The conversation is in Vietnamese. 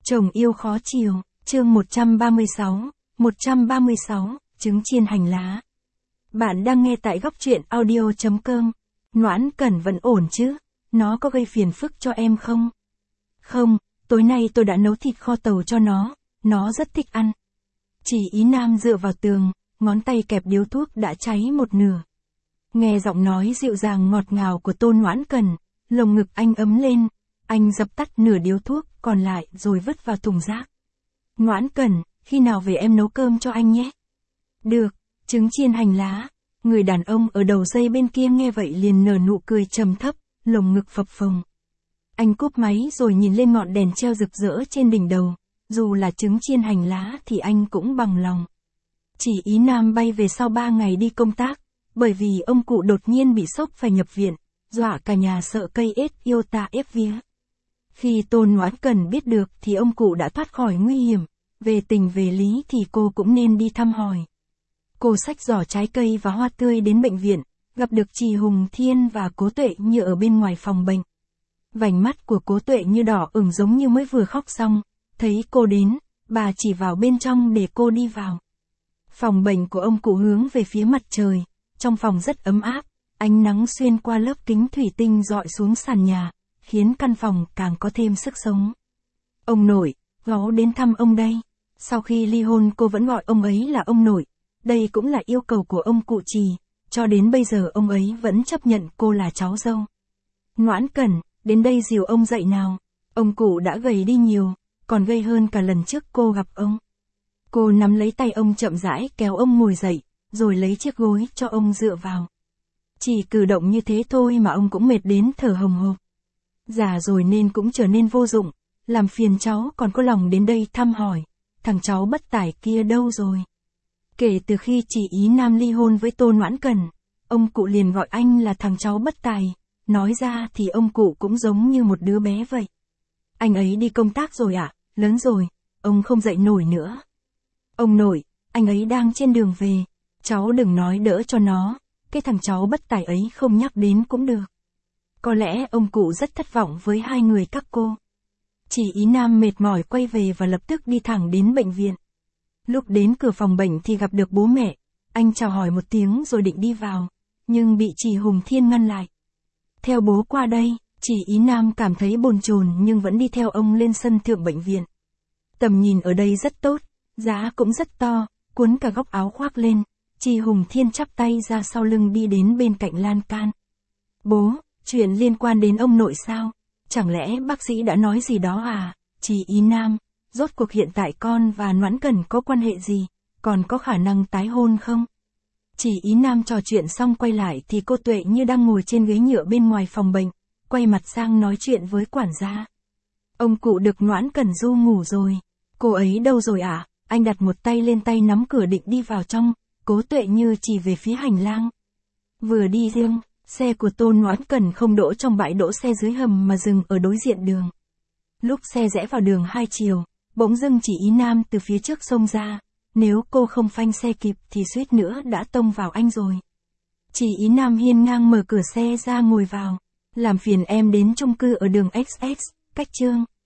Chồng yêu khó chiều, chương 136, trứng chiên hành lá. Bạn đang nghe tại góc truyện audio.com. Noãn Cẩn vẫn ổn chứ? Nó có gây phiền phức cho em không? Không, tối nay tôi đã nấu thịt kho tàu cho nó rất thích ăn. Chỉ Ý Nam dựa vào tường, ngón tay kẹp điếu thuốc đã cháy một nửa. Nghe giọng nói dịu dàng ngọt ngào của Tôn Noãn Cẩn, lồng ngực anh ấm lên, anh dập tắt nửa điếu thuốc còn lại rồi vứt vào thùng rác. Noãn Cẩn, khi nào về em nấu cơm cho anh nhé? Được, trứng chiên hành lá. Người đàn ông ở đầu dây bên kia nghe vậy liền nở nụ cười trầm thấp, lồng ngực phập phồng. Anh cúp máy rồi nhìn lên ngọn đèn treo rực rỡ trên đỉnh đầu, dù là trứng chiên hành lá thì anh cũng bằng lòng. Chỉ Ý Nam bay về sau 3 ngày đi công tác, bởi vì ông cụ đột nhiên bị sốc phải nhập viện, dọa cả nhà sợ cây ết iota ép vía. Khi Tôn Noãn Cẩn biết được thì ông cụ đã thoát khỏi nguy hiểm, về tình về lý thì cô cũng nên đi thăm hỏi. Cô xách giỏ trái cây và hoa tươi đến bệnh viện, gặp được chị Hùng Thiên và Cố Tuệ Như ở bên ngoài phòng bệnh. Vành mắt của Cố Tuệ Như đỏ ửng giống như mới vừa khóc xong, thấy cô đến, bà chỉ vào bên trong để cô đi vào. Phòng bệnh của ông cụ hướng về phía mặt trời, trong phòng rất ấm áp, ánh nắng xuyên qua lớp kính thủy tinh rọi xuống sàn nhà, khiến căn phòng càng có thêm sức sống. Ông nội, Gấu đến thăm ông đây. Sau khi ly hôn cô vẫn gọi ông ấy là ông nội, đây cũng là yêu cầu của ông cụ Trì, cho đến bây giờ ông ấy vẫn chấp nhận cô là cháu dâu. Noãn Cẩn, đến đây dìu ông dậy nào. Ông cụ đã gầy đi nhiều, còn gầy hơn cả lần trước cô gặp ông. Cô nắm lấy tay ông chậm rãi kéo ông ngồi dậy, rồi lấy chiếc gối cho ông dựa vào. Chỉ cử động như thế thôi mà ông cũng mệt đến thở hồng hộc. Già rồi nên cũng trở nên vô dụng, làm phiền cháu còn có lòng đến đây thăm hỏi, thằng cháu bất tài kia đâu rồi? Kể từ khi chị Ý Nam ly hôn với Tôn Noãn Cẩn, ông cụ liền gọi anh là thằng cháu bất tài, nói ra thì ông cụ cũng giống như một đứa bé vậy. Anh ấy đi công tác rồi ạ, lớn rồi, ông không dậy nổi nữa. Ông nội, anh ấy đang trên đường về, cháu đừng nói đỡ cho nó, cái thằng cháu bất tài ấy không nhắc đến cũng được. Có lẽ ông cụ rất thất vọng với hai người các cô. Chỉ Ý Nam mệt mỏi quay về và lập tức đi thẳng đến bệnh viện. Lúc đến cửa phòng bệnh thì gặp được bố mẹ, anh chào hỏi một tiếng rồi định đi vào, nhưng bị chị Hùng Thiên ngăn lại. Theo bố qua đây, chị Ý Nam cảm thấy bồn chồn nhưng vẫn đi theo ông lên sân thượng bệnh viện. Tầm nhìn ở đây rất tốt, giá cũng rất to, cuốn cả góc áo khoác lên, chị Hùng Thiên chắp tay ra sau lưng đi đến bên cạnh lan can. Bố, chuyện liên quan đến ông nội sao? Chẳng lẽ bác sĩ đã nói gì đó à? Chị Ý Nam, rốt cuộc hiện tại con và Noãn Cẩn có quan hệ gì? Còn có khả năng tái hôn không? Chị Ý Nam trò chuyện xong quay lại thì cô Tuệ Như đang ngồi trên ghế nhựa bên ngoài phòng bệnh, quay mặt sang nói chuyện với quản gia. Ông cụ được Noãn Cẩn du ngủ rồi. Cô ấy đâu rồi ạ? Anh đặt một tay lên tay nắm cửa định đi vào trong, Cố Tuệ Như chỉ về phía hành lang. Vừa đi riêng, xe của Tôn Noãn Cẩn không đỗ trong bãi đỗ xe dưới hầm mà dừng ở đối diện đường. Lúc xe rẽ vào đường hai chiều, bỗng dưng chị Ý Nam từ phía trước xông ra, nếu cô không phanh xe kịp thì suýt nữa đã tông vào anh rồi. Chị Ý Nam hiên ngang mở cửa xe ra ngồi vào, làm phiền em đến chung cư ở đường XX, cách Chương